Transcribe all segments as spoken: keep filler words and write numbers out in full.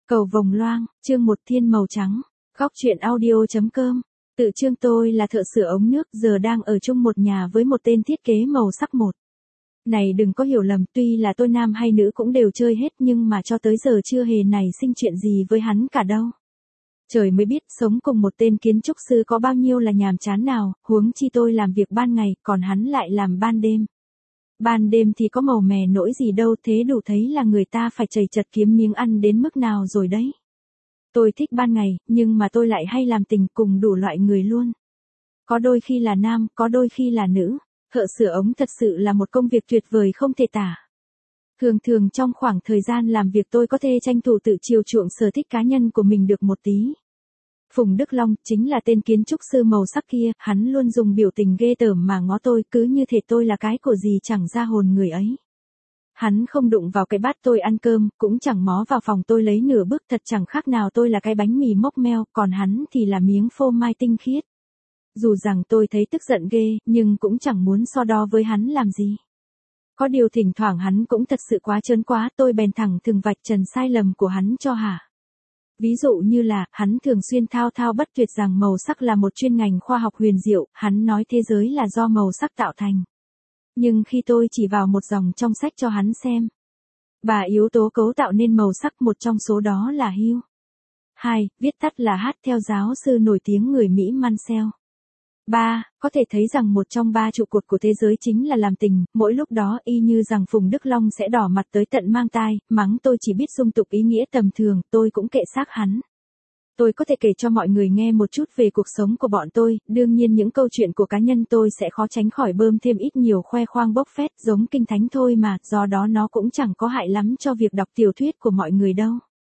Cầu vồng loang, chương một thiên màu trắng, góc truyện audio.com. Tự chương tôi là thợ sửa ống nước giờ đang ở chung một nhà với một tên thiết kế màu sắc một. Này đừng có hiểu lầm, tuy là tôi nam hay nữ cũng đều chơi hết nhưng mà cho tới giờ chưa hề nảy sinh chuyện gì với hắn cả đâu. Trời mới biết sống cùng một tên kiến trúc sư có bao nhiêu là nhàm chán nào, huống chi tôi làm việc ban ngày còn hắn lại làm ban đêm. Ban đêm thì có màu mè nỗi gì đâu, thế đủ thấy là người ta phải chầy chật kiếm miếng ăn đến mức nào rồi đấy. Tôi thích ban ngày, nhưng mà tôi lại hay làm tình cùng đủ loại người luôn. Có đôi khi là nam, có đôi khi là nữ. Thợ sửa ống thật sự là một công việc tuyệt vời không thể tả. Thường thường trong khoảng thời gian làm việc tôi có thể tranh thủ tự chiều chuộng sở thích cá nhân của mình được một tí. Phùng Đức Long chính là tên kiến trúc sư màu sắc kia, hắn luôn dùng biểu tình ghê tởm mà ngó tôi, cứ như thể tôi là cái của gì chẳng ra hồn người ấy. Hắn không đụng vào cái bát tôi ăn cơm, cũng chẳng mó vào phòng tôi lấy nửa bước, thật chẳng khác nào tôi là cái bánh mì mốc meo, còn hắn thì là miếng phô mai tinh khiết. Dù rằng tôi thấy tức giận ghê, nhưng cũng chẳng muốn so đo với hắn làm gì. Có điều thỉnh thoảng hắn cũng thật sự quá trớn quá, tôi bèn thẳng thừng vạch trần sai lầm của hắn cho hả. Ví dụ như là, hắn thường xuyên thao thao bất tuyệt rằng màu sắc là một chuyên ngành khoa học huyền diệu, hắn nói thế giới là do màu sắc tạo thành. Nhưng khi tôi chỉ vào một dòng trong sách cho hắn xem, ba yếu tố cấu tạo nên màu sắc, một trong số đó là hue. Hai, viết tắt là H theo giáo sư nổi tiếng người Mỹ Mansell. Ba, có thể thấy rằng một trong ba trụ cột của thế giới chính là làm tình, mỗi lúc đó y như rằng Phùng Đức Long sẽ đỏ mặt tới tận mang tai, mắng tôi chỉ biết dung tục ý nghĩa tầm thường, tôi cũng kệ xác hắn. Tôi có thể kể cho mọi người nghe một chút về cuộc sống của bọn tôi, đương nhiên những câu chuyện của cá nhân tôi sẽ khó tránh khỏi bơm thêm ít nhiều khoe khoang bốc phét giống kinh thánh thôi mà, do đó nó cũng chẳng có hại lắm cho việc đọc tiểu thuyết của mọi người đâu.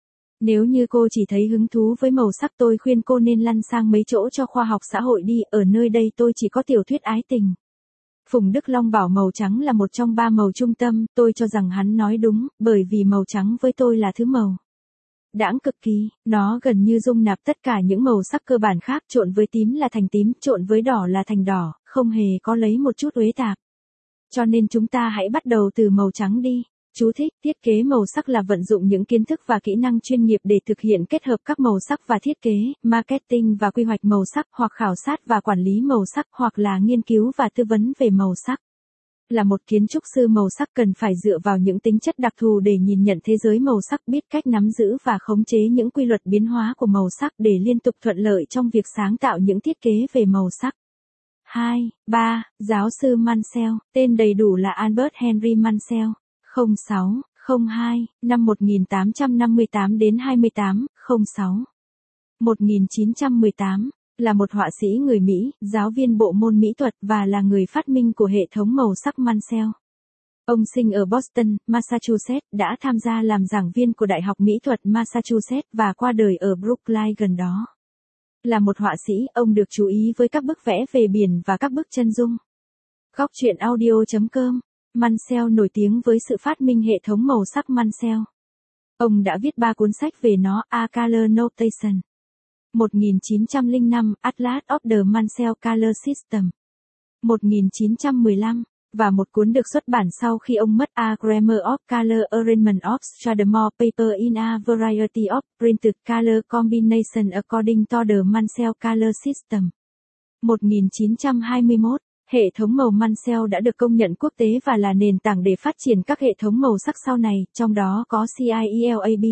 Nếu như cô chỉ thấy hứng thú với màu sắc, tôi khuyên cô nên lăn sang mấy chỗ cho khoa học xã hội đi, ở nơi đây tôi chỉ có tiểu thuyết ái tình. Phùng Đức Long bảo màu trắng là một trong ba màu trung tâm, tôi cho rằng hắn nói đúng, bởi vì màu trắng với tôi là thứ màu đãng cực kỳ, nó gần như dung nạp tất cả những màu sắc cơ bản khác, trộn với tím là thành tím, trộn với đỏ là thành đỏ, không hề có lấy một chút uế tạp. Cho nên chúng ta hãy bắt đầu từ màu trắng đi. Chú thích, thiết kế màu sắc là vận dụng những kiến thức và kỹ năng chuyên nghiệp để thực hiện kết hợp các màu sắc và thiết kế, marketing và quy hoạch màu sắc, hoặc khảo sát và quản lý màu sắc, hoặc là nghiên cứu và tư vấn về màu sắc. Là một kiến trúc sư màu sắc cần phải dựa vào những tính chất đặc thù để nhìn nhận thế giới màu sắc, biết cách nắm giữ và khống chế những quy luật biến hóa của màu sắc để liên tục thuận lợi trong việc sáng tạo những thiết kế về màu sắc. hai. ba. Giáo sư Mansell, tên đầy đủ là Albert Henry Mansell. không sáu, không hai, năm một nghìn tám trăm năm mươi tám đến hai mươi tám, không sáu. một nghìn chín trăm mười tám, là một họa sĩ người Mỹ, giáo viên bộ môn mỹ thuật và là người phát minh của hệ thống màu sắc Mansell. Ông sinh ở Boston, Massachusetts, đã tham gia làm giảng viên của Đại học Mỹ thuật Massachusetts và qua đời ở Brookline gần đó. Là một họa sĩ, ông được chú ý với các bức vẽ về biển và các bức chân dung. Góc truyện audio.com. Mansell nổi tiếng với sự phát minh hệ thống màu sắc Mansell. Ông đã viết ba cuốn sách về nó, A Color Notation. một nghìn chín trăm lẻ năm, Atlas of the Mansell Color System. một nghìn chín trăm mười lăm, và một cuốn được xuất bản sau khi ông mất, A Grammar of Color Arrangement of Strathmore Paper in a Variety of Printed Color Combination According to the Mansell Color System. một nghìn chín trăm hai mươi mốt, hệ thống màu Mansell đã được công nhận quốc tế và là nền tảng để phát triển các hệ thống màu sắc sau này, trong đó có CIELAB.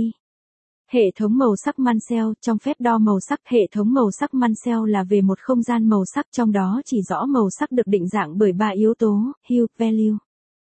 Hệ thống màu sắc Mansell, trong phép đo màu sắc, hệ thống màu sắc Mansell là về một không gian màu sắc, trong đó chỉ rõ màu sắc được định dạng bởi ba yếu tố, hue, value,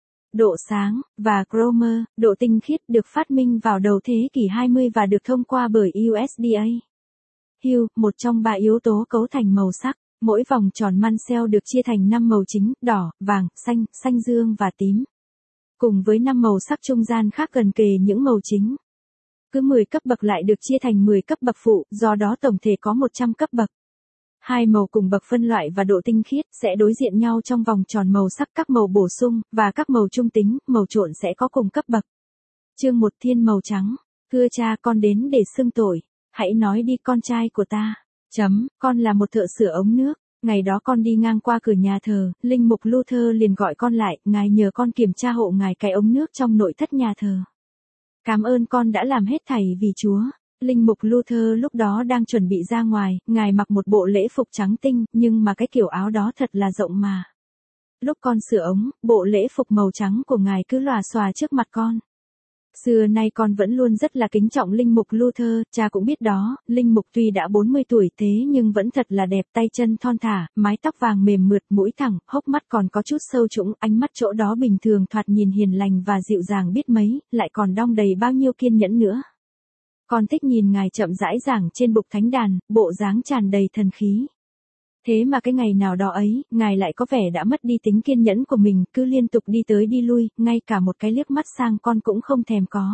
độ sáng, và chroma, độ tinh khiết, được phát minh vào đầu thế kỷ hai mươi và được thông qua bởi u ét đê a. Hue, một trong ba yếu tố cấu thành màu sắc. Mỗi vòng tròn Mansell được chia thành năm màu chính, đỏ, vàng, xanh, xanh dương và tím. Cùng với năm màu sắc trung gian khác gần kề những màu chính. Cứ mười cấp bậc lại được chia thành mười cấp bậc phụ, do đó tổng thể có một trăm cấp bậc. Hai màu cùng bậc phân loại và độ tinh khiết sẽ đối diện nhau trong vòng tròn màu sắc, các màu bổ sung và các màu trung tính, màu trộn sẽ có cùng cấp bậc. Chương một thiên màu trắng. Thưa cha, con đến để xưng tội. Hãy nói đi con trai của ta. Chấm, con là một thợ sửa ống nước. Ngày đó con đi ngang qua cửa nhà thờ, linh mục Luther liền gọi con lại, ngài nhờ con kiểm tra hộ ngài cái ống nước trong nội thất nhà thờ. Cảm ơn con đã làm hết thảy vì Chúa. Linh mục Luther lúc đó đang chuẩn bị ra ngoài, ngài mặc một bộ lễ phục trắng tinh, nhưng mà cái kiểu áo đó thật là rộng mà. Lúc con sửa ống, bộ lễ phục màu trắng của ngài cứ lòa xòa trước mặt con. Xưa nay con vẫn luôn rất là kính trọng linh mục Luther, cha cũng biết đó, linh mục tuy đã bốn mươi tuổi thế nhưng vẫn thật là đẹp, tay chân thon thả, mái tóc vàng mềm mượt, mũi thẳng, hốc mắt còn có chút sâu trũng, ánh mắt chỗ đó bình thường thoạt nhìn hiền lành và dịu dàng biết mấy, lại còn đong đầy bao nhiêu kiên nhẫn nữa. Con thích nhìn ngài chậm rãi giảng trên bục thánh đàn, bộ dáng tràn đầy thần khí. Thế mà cái ngày nào đó ấy, ngài lại có vẻ đã mất đi tính kiên nhẫn của mình, cứ liên tục đi tới đi lui, ngay cả một cái liếc mắt sang con cũng không thèm có.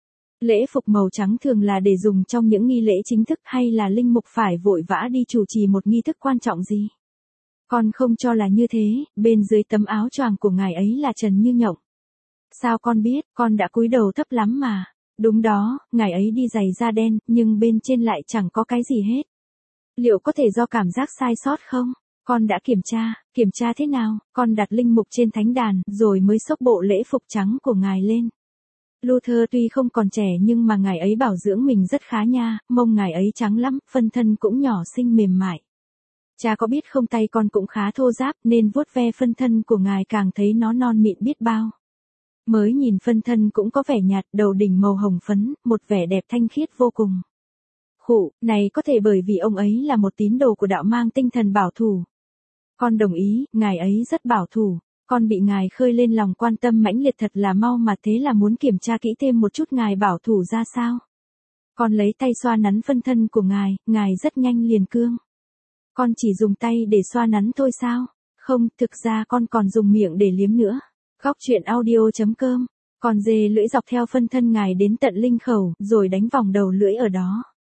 Lễ phục màu trắng thường là để dùng trong những nghi lễ chính thức hay là linh mục phải vội vã đi chủ trì một nghi thức quan trọng gì? Con không cho là như thế, bên dưới tấm áo choàng của ngài ấy là trần như nhộng. Sao con biết, con đã cúi đầu thấp lắm mà. Đúng đó, ngài ấy đi giày da đen, nhưng bên trên lại chẳng có cái gì hết. Liệu có thể do cảm giác sai sót không? Con đã kiểm tra, kiểm tra thế nào? Con đặt linh mục trên thánh đàn, rồi mới xốc bộ lễ phục trắng của ngài lên. Luther tuy không còn trẻ nhưng mà ngài ấy bảo dưỡng mình rất khá nha, mông ngài ấy trắng lắm, phân thân cũng nhỏ xinh mềm mại. Cha có biết không, tay con cũng khá thô ráp nên vuốt ve phân thân của ngài càng thấy nó non mịn biết bao. Mới nhìn phân thân cũng có vẻ nhạt, đầu đỉnh màu hồng phấn, một vẻ đẹp thanh khiết vô cùng. Khụ, này có thể bởi vì ông ấy là một tín đồ của đạo mang tinh thần bảo thủ. Con đồng ý, ngài ấy rất bảo thủ. Con bị ngài khơi lên lòng quan tâm mãnh liệt thật là mau mà, thế là muốn kiểm tra kỹ thêm một chút ngài bảo thủ ra sao. Con lấy tay xoa nắn phân thân của ngài, ngài rất nhanh liền cương. Con chỉ dùng tay để xoa nắn thôi sao? Không, thực ra con còn dùng miệng để liếm nữa. Góc truyện audio chấm com. Còn dê lưỡi dọc theo phân thân ngài đến tận linh khẩu, rồi đánh vòng đầu lưỡi ở đó.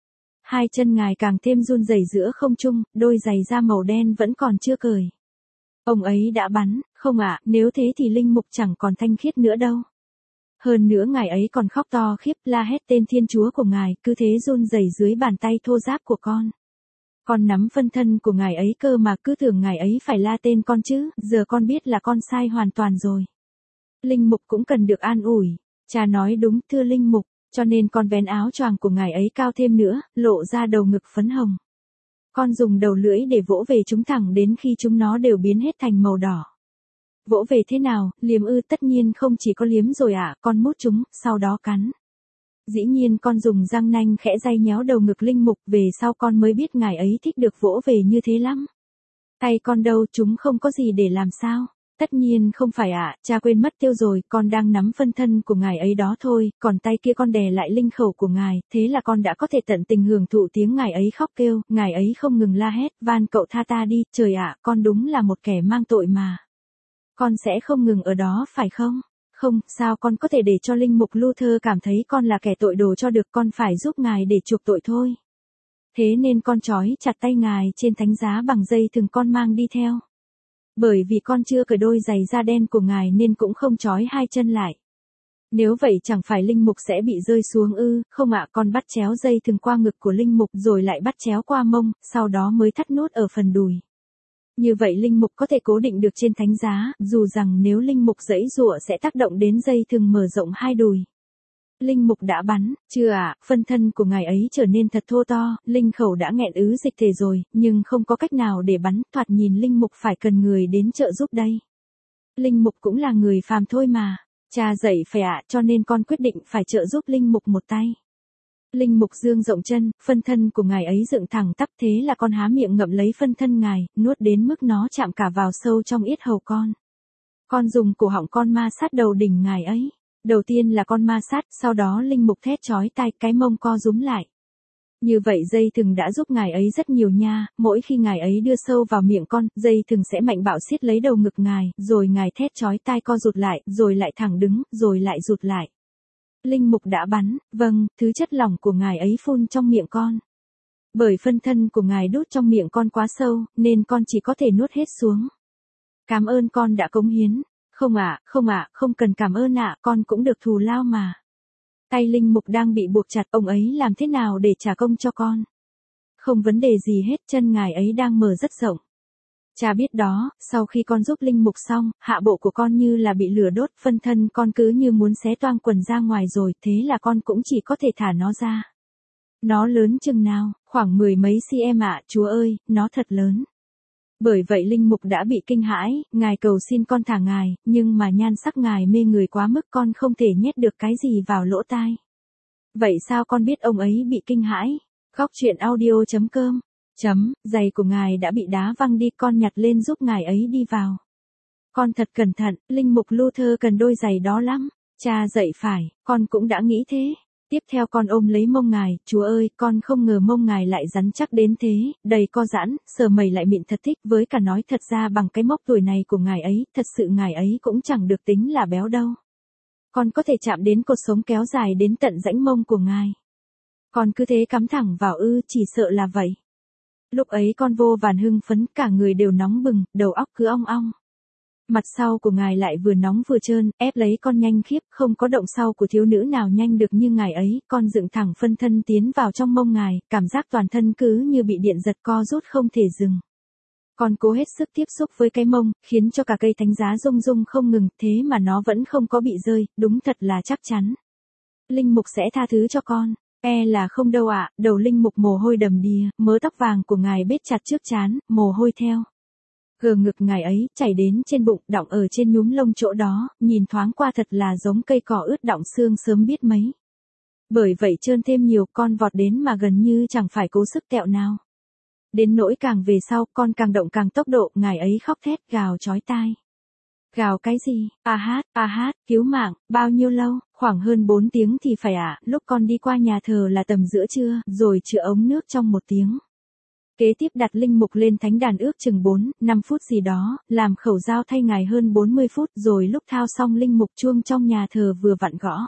Hai chân ngài càng thêm run rẩy giữa không trung, đôi giày da màu đen vẫn còn chưa cởi. Ông ấy đã bắn, không ạ, nếu thế thì linh mục chẳng còn thanh khiết nữa đâu. Hơn nữa ngài ấy còn khóc to khiếp, la hét tên Thiên Chúa của ngài, cứ thế run rẩy dưới bàn tay thô ráp của con. Con nắm phân thân của ngài ấy cơ mà, cứ tưởng ngài ấy phải la tên con chứ, giờ con biết là con sai hoàn toàn rồi. Linh mục cũng cần được an ủi. Cha nói đúng, thưa linh mục, cho nên con vén áo choàng của ngài ấy cao thêm nữa, lộ ra đầu ngực phấn hồng. Con dùng đầu lưỡi để vỗ về chúng thẳng đến khi chúng nó đều biến hết thành màu đỏ. Vỗ về thế nào, liếm ư? Tất nhiên không chỉ có liếm rồi ạ, à, con mút chúng, sau đó cắn. Dĩ nhiên con dùng răng nanh khẽ day nhéo đầu ngực linh mục, về sau con mới biết ngài ấy thích được vỗ về như thế lắm. Tay con đâu, chúng không có gì để làm sao? Tất nhiên không phải ạ, à, cha quên mất tiêu rồi, con đang nắm phân thân của ngài ấy đó thôi, còn tay kia con đè lại linh khẩu của ngài, thế là con đã có thể tận tình hưởng thụ tiếng ngài ấy khóc kêu, ngài ấy không ngừng la hét, van cậu tha ta đi, trời ạ, à, con đúng là một kẻ mang tội mà. Con sẽ không ngừng ở đó phải không? Không, sao con có thể để cho linh mục Luther cảm thấy con là kẻ tội đồ cho được, con phải giúp ngài để chuộc tội thôi. Thế nên con trói chặt tay ngài trên thánh giá bằng dây thừng con mang đi theo. Bởi vì con chưa cởi đôi giày da đen của ngài nên cũng không trói hai chân lại. Nếu vậy chẳng phải linh mục sẽ bị rơi xuống ư? Không ạ, con bắt chéo dây thừng qua ngực của linh mục rồi lại bắt chéo qua mông, sau đó mới thắt nút ở phần đùi. Như vậy linh mục có thể cố định được trên thánh giá, dù rằng nếu linh mục giãy giụa sẽ tác động đến dây thừng mở rộng hai đùi. Linh mục đã bắn, chưa ạ, à, phân thân của ngài ấy trở nên thật thô to, linh khẩu đã nghẹn ứ dịch thể rồi, nhưng không có cách nào để bắn, thoạt nhìn linh mục phải cần người đến trợ giúp đây. Linh mục cũng là người phàm thôi mà, cha dạy phải ạ, à, cho nên con quyết định phải trợ giúp linh mục một tay. Linh mục dương rộng chân, phân thân của ngài ấy dựng thẳng tắp, thế là con há miệng ngậm lấy phân thân ngài, nuốt đến mức nó chạm cả vào sâu trong yết hầu con. Con dùng cổ họng con ma sát đầu đỉnh ngài ấy. Đầu tiên là con ma sát, sau đó linh mục thét chói tai, cái mông co rúm lại. Như vậy dây thừng đã giúp ngài ấy rất nhiều nha, mỗi khi ngài ấy đưa sâu vào miệng con, dây thừng sẽ mạnh bạo siết lấy đầu ngực ngài, rồi ngài thét chói tai co rụt lại, rồi lại thẳng đứng, rồi lại rụt lại. Linh mục đã bắn, vâng, thứ chất lỏng của ngài ấy phun trong miệng con. Bởi phân thân của ngài đút trong miệng con quá sâu, nên con chỉ có thể nuốt hết xuống. Cảm ơn con đã cống hiến. Không ạ, à, không ạ, à, không cần cảm ơn ạ, à, con cũng được thù lao mà. Tay linh mục đang bị buộc chặt, ông ấy làm thế nào để trả công cho con? Không vấn đề gì hết, chân ngài ấy đang mở rất rộng. Cha biết đó, sau khi con giúp linh mục xong, hạ bộ của con như là bị lửa đốt, phân thân con cứ như muốn xé toang quần ra ngoài rồi, thế là con cũng chỉ có thể thả nó ra. Nó lớn chừng nào, khoảng mười mấy cm ạ, chúa ơi, nó thật lớn. Bởi vậy linh mục đã bị kinh hãi, ngài cầu xin con thả ngài, nhưng mà nhan sắc ngài mê người quá mức con không thể nhét được cái gì vào lỗ tai. Vậy sao con biết ông ấy bị kinh hãi? Góc truyện audio.com Chấm, giày của ngài đã bị đá văng đi, con nhặt lên giúp ngài ấy đi vào. Con thật cẩn thận, linh mục Luther cần đôi giày đó lắm. Cha dạy phải, con cũng đã nghĩ thế. Tiếp theo con ôm lấy mông ngài, chúa ơi, con không ngờ mông ngài lại rắn chắc đến thế, đầy co giãn, sờ mẩy lại mịn thật thích, với cả nói thật ra bằng cái mốc tuổi này của ngài ấy, thật sự ngài ấy cũng chẳng được tính là béo đâu. Con có thể chạm đến cột sống kéo dài đến tận rãnh mông của ngài. Con cứ thế cắm thẳng vào ư, chỉ sợ là vậy. Lúc ấy con vô vàn hưng phấn, cả người đều nóng bừng, đầu óc cứ ong ong. Mặt sau của ngài lại vừa nóng vừa trơn, ép lấy con nhanh khiếp, không có động sau của thiếu nữ nào nhanh được như ngài ấy, con dựng thẳng phân thân tiến vào trong mông ngài, cảm giác toàn thân cứ như bị điện giật co rút không thể dừng. Con cố hết sức tiếp xúc với cái mông, khiến cho cả cây thánh giá rung rung không ngừng, thế mà nó vẫn không có bị rơi, đúng thật là chắc chắn. Linh mục sẽ tha thứ cho con. E là không đâu ạ, đầu linh mục mồ hôi đầm đìa, mớ tóc vàng của ngài bết chặt trước trán, mồ hôi theo. Gờ ngực ngài ấy, chảy đến trên bụng, đọng ở trên nhúm lông chỗ đó, nhìn thoáng qua thật là giống cây cỏ ướt đọng xương sớm biết mấy. Bởi vậy trơn thêm nhiều, con vọt đến mà gần như chẳng phải cố sức tẹo nào. Đến nỗi càng về sau, con càng động càng tốc độ, ngài ấy khóc thét, gào chói tai. Gào cái gì? A hát, a hát, cứu mạng, bao nhiêu lâu? Khoảng hơn bốn tiếng thì phải ạ, à, lúc con đi qua nhà thờ là tầm giữa trưa, rồi chữa ống nước trong một tiếng. Kế tiếp đặt linh mục lên thánh đàn ước chừng bốn, năm phút gì đó, làm khẩu dao thay ngài hơn bốn mươi phút, rồi lúc thao xong linh mục chuông trong nhà thờ vừa vặn gõ.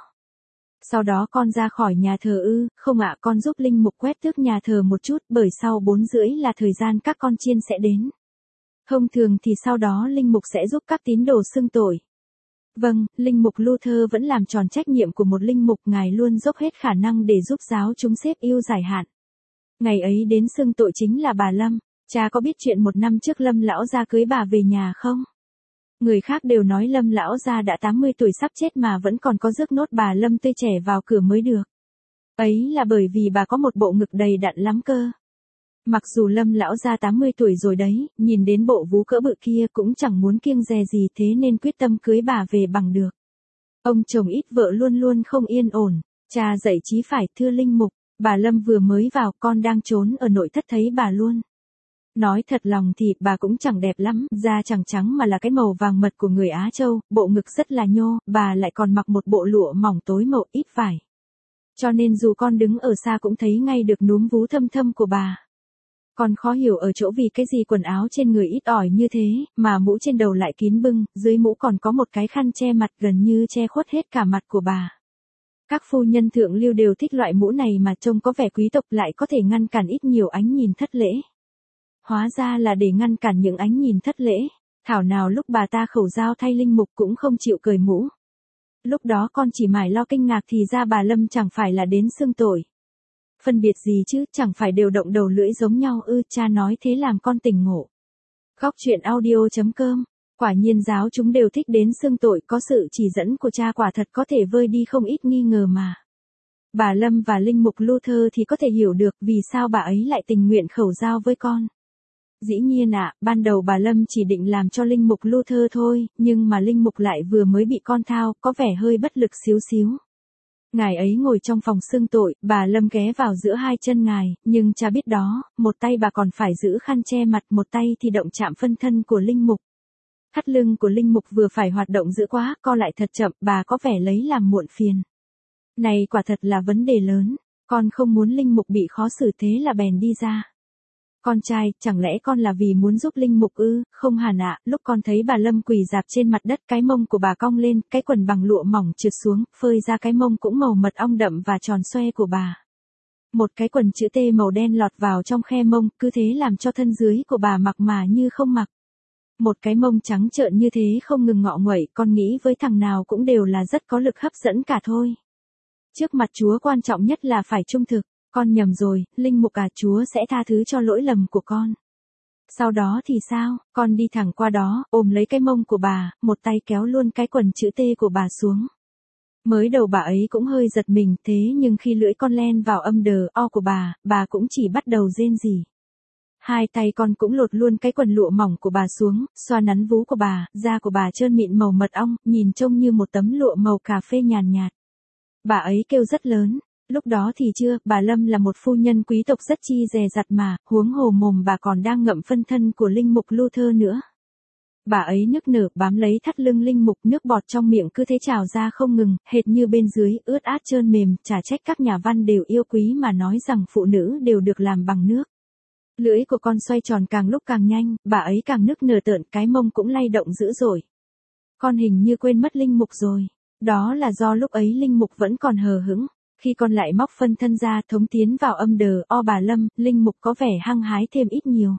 Sau đó con ra khỏi nhà thờ ư, không ạ, con giúp linh mục quét tước nhà thờ một chút, bởi sau bốn rưỡi là thời gian các con chiên sẽ đến. Thông thường thì sau đó linh mục sẽ giúp các tín đồ xưng tội. Vâng, linh mục Luther vẫn làm tròn trách nhiệm của một linh mục, ngài luôn dốc hết khả năng để giúp giáo chúng xếp yêu giải hạn. Ngày ấy đến xưng tội chính là bà Lâm. Cha có biết chuyện một năm trước Lâm lão gia cưới bà về nhà không? Người khác đều nói Lâm lão gia đã tám mươi tuổi sắp chết mà vẫn còn có rước nốt bà Lâm tươi trẻ vào cửa mới được. Ấy là bởi vì bà có một bộ ngực đầy đặn lắm cơ. Mặc dù Lâm lão gia tám mươi tuổi rồi đấy, nhìn đến bộ vú cỡ bự kia cũng chẳng muốn kiêng dè gì, thế nên quyết tâm cưới bà về bằng được. Ông chồng ít vợ luôn luôn không yên ổn. Cha dạy chí phải, thưa linh mục. Bà Lâm vừa mới vào, con đang trốn ở nội thất thấy bà luôn. Nói thật lòng thì bà cũng chẳng đẹp lắm, da chẳng trắng mà là cái màu vàng mật của người Á Châu, bộ ngực rất là nhô, bà lại còn mặc một bộ lụa mỏng tối màu ít vải. Cho nên dù con đứng ở xa cũng thấy ngay được núm vú thâm thâm của bà. Con khó hiểu ở chỗ vì cái gì quần áo trên người ít ỏi như thế, mà mũ trên đầu lại kín bưng, dưới mũ còn có một cái khăn che mặt gần như che khuất hết cả mặt của bà. Các phu nhân thượng lưu đều thích loại mũ này mà trông có vẻ quý tộc, lại có thể ngăn cản ít nhiều ánh nhìn thất lễ. Hóa ra là để ngăn cản những ánh nhìn thất lễ. Thảo nào lúc bà ta khẩu dao thay linh mục cũng không chịu cởi mũ. Lúc đó con chỉ mải lo kinh ngạc thì ra bà Lâm chẳng phải là đến xưng tội. Phân biệt gì chứ, chẳng phải đều động đầu lưỡi giống nhau ư, cha nói thế làm con tỉnh ngộ. Góc truyện audio.com Quả nhiên giáo chúng đều thích đến xưng tội, có sự chỉ dẫn của cha quả thật có thể vơi đi không ít nghi ngờ mà. Bà Lâm và linh mục Luther thì có thể hiểu được vì sao bà ấy lại tình nguyện khẩu dao với con. Dĩ nhiên ạ, à, ban đầu bà Lâm chỉ định làm cho linh mục Luther thôi, nhưng mà linh mục lại vừa mới bị con thao, có vẻ hơi bất lực xíu xíu. Ngài ấy ngồi trong phòng xưng tội, bà Lâm ghé vào giữa hai chân ngài, nhưng cha biết đó, một tay bà còn phải giữ khăn che mặt, một tay thì động chạm phân thân của linh mục. Thắt lưng của linh mục vừa phải hoạt động dữ quá, co lại thật chậm, bà có vẻ lấy làm muộn phiền. Này quả thật là vấn đề lớn, con không muốn linh mục bị khó xử thế là bèn đi ra. Con trai, chẳng lẽ con là vì muốn giúp linh mục ư? Không hẳn ạ, lúc con thấy bà Lâm quỳ dạp trên mặt đất, cái mông của bà cong lên, cái quần bằng lụa mỏng trượt xuống, phơi ra cái mông cũng màu mật ong đậm và tròn xoe của bà. Một cái quần chữ T màu đen lọt vào trong khe mông, cứ thế làm cho thân dưới của bà mặc mà như không mặc. Một cái mông trắng trợn như thế không ngừng ngọ nguậy, con nghĩ với thằng nào cũng đều là rất có lực hấp dẫn cả thôi. Trước mặt Chúa quan trọng nhất là phải trung thực. Con nhầm rồi, linh mục à, Chúa sẽ tha thứ cho lỗi lầm của con. Sau đó thì sao, con đi thẳng qua đó, ôm lấy cái mông của bà, một tay kéo luôn cái quần chữ T của bà xuống. Mới đầu bà ấy cũng hơi giật mình, thế nhưng khi lưỡi con len vào âm đờ o của bà, bà cũng chỉ bắt đầu rên rỉ. Hai tay con cũng lột luôn cái quần lụa mỏng của bà xuống, xoa nắn vú của bà, da của bà trơn mịn màu mật ong, nhìn trông như một tấm lụa màu cà phê nhàn nhạt. Bà ấy kêu rất lớn. Lúc đó thì chưa, bà Lâm là một phu nhân quý tộc rất chi dè dặt mà, huống hồ mồm bà còn đang ngậm phân thân của linh mục Luther nữa. Bà ấy nức nở bám lấy thắt lưng linh mục, nước bọt trong miệng cứ thế trào ra không ngừng, hệt như bên dưới, ướt át trơn mềm, chả trách các nhà văn đều yêu quý mà nói rằng phụ nữ đều được làm bằng nước. Lưỡi của con xoay tròn càng lúc càng nhanh, bà ấy càng nức nở tợn, cái mông cũng lay động dữ dội. Con hình như quên mất linh mục rồi. Đó là do lúc ấy linh mục vẫn còn hờ hững. Khi con lại móc phân thân ra thống tiến vào âm đờ o bà Lâm, linh mục có vẻ hăng hái thêm ít nhiều.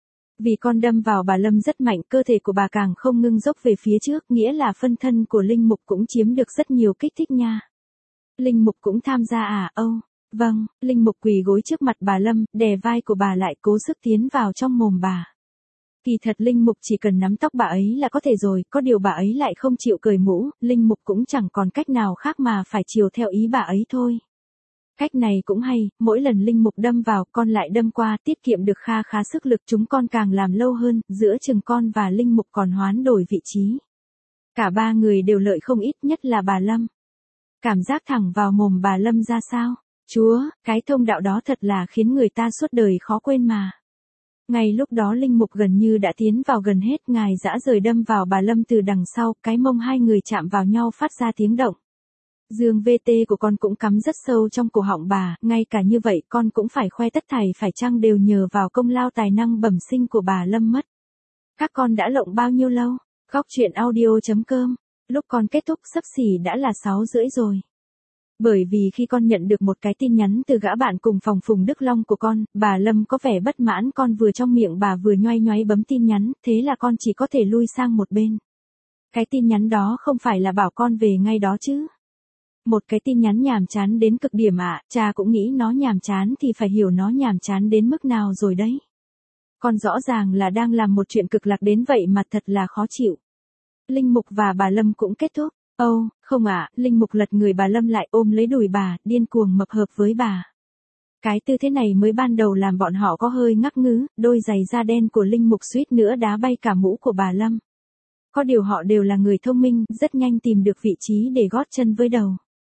Vì con đâm vào bà Lâm rất mạnh, cơ thể của bà càng không ngưng dốc về phía trước, nghĩa là phân thân của linh mục cũng chiếm được rất nhiều kích thích nha. Linh mục cũng tham gia à? Âu, vâng, linh mục quỳ gối trước mặt bà Lâm, đè vai của bà lại cố sức tiến vào trong mồm bà. Kỳ thật linh mục chỉ cần nắm tóc bà ấy là có thể rồi, có điều bà ấy lại không chịu cởi mũ, linh mục cũng chẳng còn cách nào khác mà phải chiều theo ý bà ấy thôi. Cách này cũng hay, mỗi lần linh mục đâm vào, con lại đâm qua, tiết kiệm được kha khá sức lực, chúng con càng làm lâu hơn, giữa chừng con và linh mục còn hoán đổi vị trí. Cả ba người đều lợi không ít, nhất là bà Lâm. Cảm giác thẳng vào mồm bà Lâm ra sao? Chúa, cái thông đạo đó thật là khiến người ta suốt đời khó quên mà. Ngay lúc đó linh mục gần như đã tiến vào gần hết, ngài dã rời đâm vào bà Lâm từ đằng sau, cái mông hai người chạm vào nhau phát ra tiếng động. Dương vê tê của con cũng cắm rất sâu trong cổ họng bà, ngay cả như vậy con cũng phải khoe tất thảy phải chăng đều nhờ vào công lao tài năng bẩm sinh của bà Lâm mất. Các con đã lộng bao nhiêu lâu? Góc truyện audio chấm com. Lúc con kết thúc xấp xỉ đã là sáu rưỡi rồi. Bởi vì khi con nhận được một cái tin nhắn từ gã bạn cùng phòng Phùng Đức Long của con, bà Lâm có vẻ bất mãn, con vừa trong miệng bà vừa nhoay nhoáy bấm tin nhắn, thế là con chỉ có thể lui sang một bên. Cái tin nhắn đó không phải là bảo con về ngay đó chứ. Một cái tin nhắn nhàm chán đến cực điểm ạ, à, cha cũng nghĩ nó nhàm chán thì phải hiểu nó nhàm chán đến mức nào rồi đấy. Con rõ ràng là đang làm một chuyện cực lạc đến vậy mà thật là khó chịu. Linh mục và bà Lâm cũng kết thúc. Âu, oh, không ạ, à, linh mục lật người bà Lâm lại ôm lấy đùi bà, điên cuồng mập hợp với bà. Cái tư thế này mới ban đầu làm bọn họ có hơi ngắc ngứ, đôi giày da đen của linh mục suýt nữa đá bay cả mũ của bà Lâm. Có điều họ đều là người thông minh, rất nhanh tìm được vị trí để gót chân với đầu.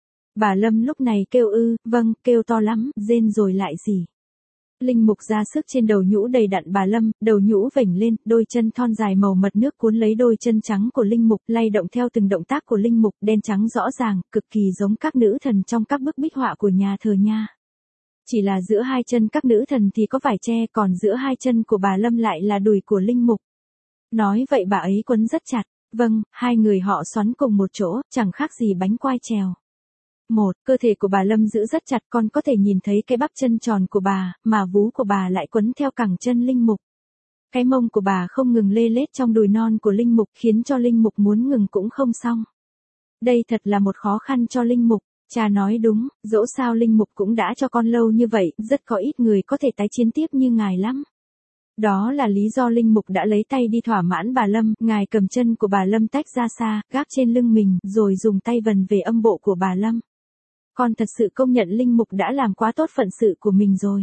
Bà Lâm lúc này kêu ư, vâng, kêu to lắm, rên rồi lại gì. Linh mục ra sức trên đầu nhũ đầy đặn bà Lâm, đầu nhũ vểnh lên, đôi chân thon dài màu mật nước cuốn lấy đôi chân trắng của linh mục, lay động theo từng động tác của linh mục, đen trắng rõ ràng, cực kỳ giống các nữ thần trong các bức bích họa của nhà thờ nha. Chỉ là giữa hai chân các nữ thần thì có vải che, còn giữa hai chân của bà Lâm lại là đùi của linh mục. Nói vậy bà ấy quấn rất chặt, vâng, hai người họ xoắn cùng một chỗ, chẳng khác gì bánh quai trèo. Một, cơ thể của bà Lâm giữ rất chặt, con có thể nhìn thấy cái bắp chân tròn của bà, mà vú của bà lại quấn theo cẳng chân linh mục. Cái mông của bà không ngừng lê lết trong đùi non của linh mục, khiến cho linh mục muốn ngừng cũng không xong. Đây thật là một khó khăn cho linh mục. Cha nói đúng, dẫu sao linh mục cũng đã cho con lâu như vậy, rất có ít người có thể tái chiến tiếp như ngài lắm. Đó là lý do linh mục đã lấy tay đi thỏa mãn bà Lâm, ngài cầm chân của bà Lâm tách ra xa, gác trên lưng mình, rồi dùng tay vần về âm bộ của bà Lâm. Con thật sự công nhận linh mục đã làm quá tốt phận sự của mình rồi.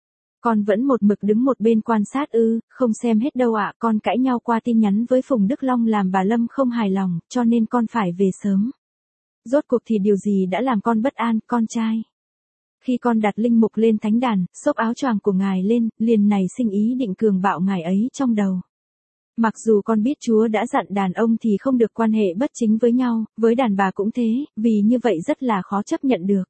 Con vẫn một mực đứng một bên quan sát ư, không xem hết đâu ạ, con cãi nhau qua tin nhắn với Phùng Đức Long làm bà Lâm không hài lòng, cho nên con phải về sớm. Rốt cuộc thì điều gì đã làm con bất an, con trai? Khi con đặt linh mục lên thánh đàn, xốc áo choàng của ngài lên, liền này sinh ý định cường bạo ngài ấy trong đầu. Mặc dù con biết Chúa đã dặn đàn ông thì không được quan hệ bất chính với nhau, với đàn bà cũng thế, vì như vậy rất là khó chấp nhận được.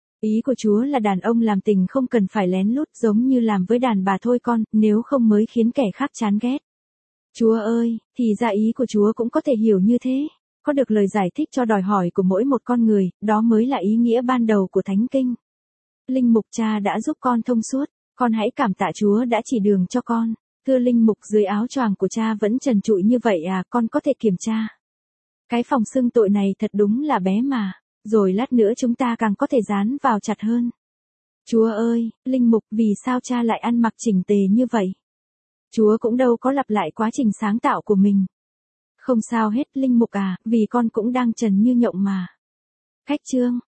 Ý của Chúa là đàn ông làm tình không cần phải lén lút giống như làm với đàn bà thôi con, nếu không mới khiến kẻ khác chán ghét. Chúa ơi, thì ra ý của Chúa cũng có thể hiểu như thế. Có được lời giải thích cho đòi hỏi của mỗi một con người, đó mới là ý nghĩa ban đầu của Thánh Kinh. Linh mục cha đã giúp con thông suốt, con hãy cảm tạ Chúa đã chỉ đường cho con. Thưa linh mục, dưới áo choàng của cha vẫn trần trụi như vậy à, con có thể kiểm tra. Cái phòng xưng tội này thật đúng là bé mà, rồi lát nữa chúng ta càng có thể dán vào chặt hơn. Chúa ơi, linh mục, vì sao cha lại ăn mặc chỉnh tề như vậy? Chúa cũng đâu có lặp lại quá trình sáng tạo của mình. Không sao hết, linh mục à, vì con cũng đang trần như nhộng mà. Cách chương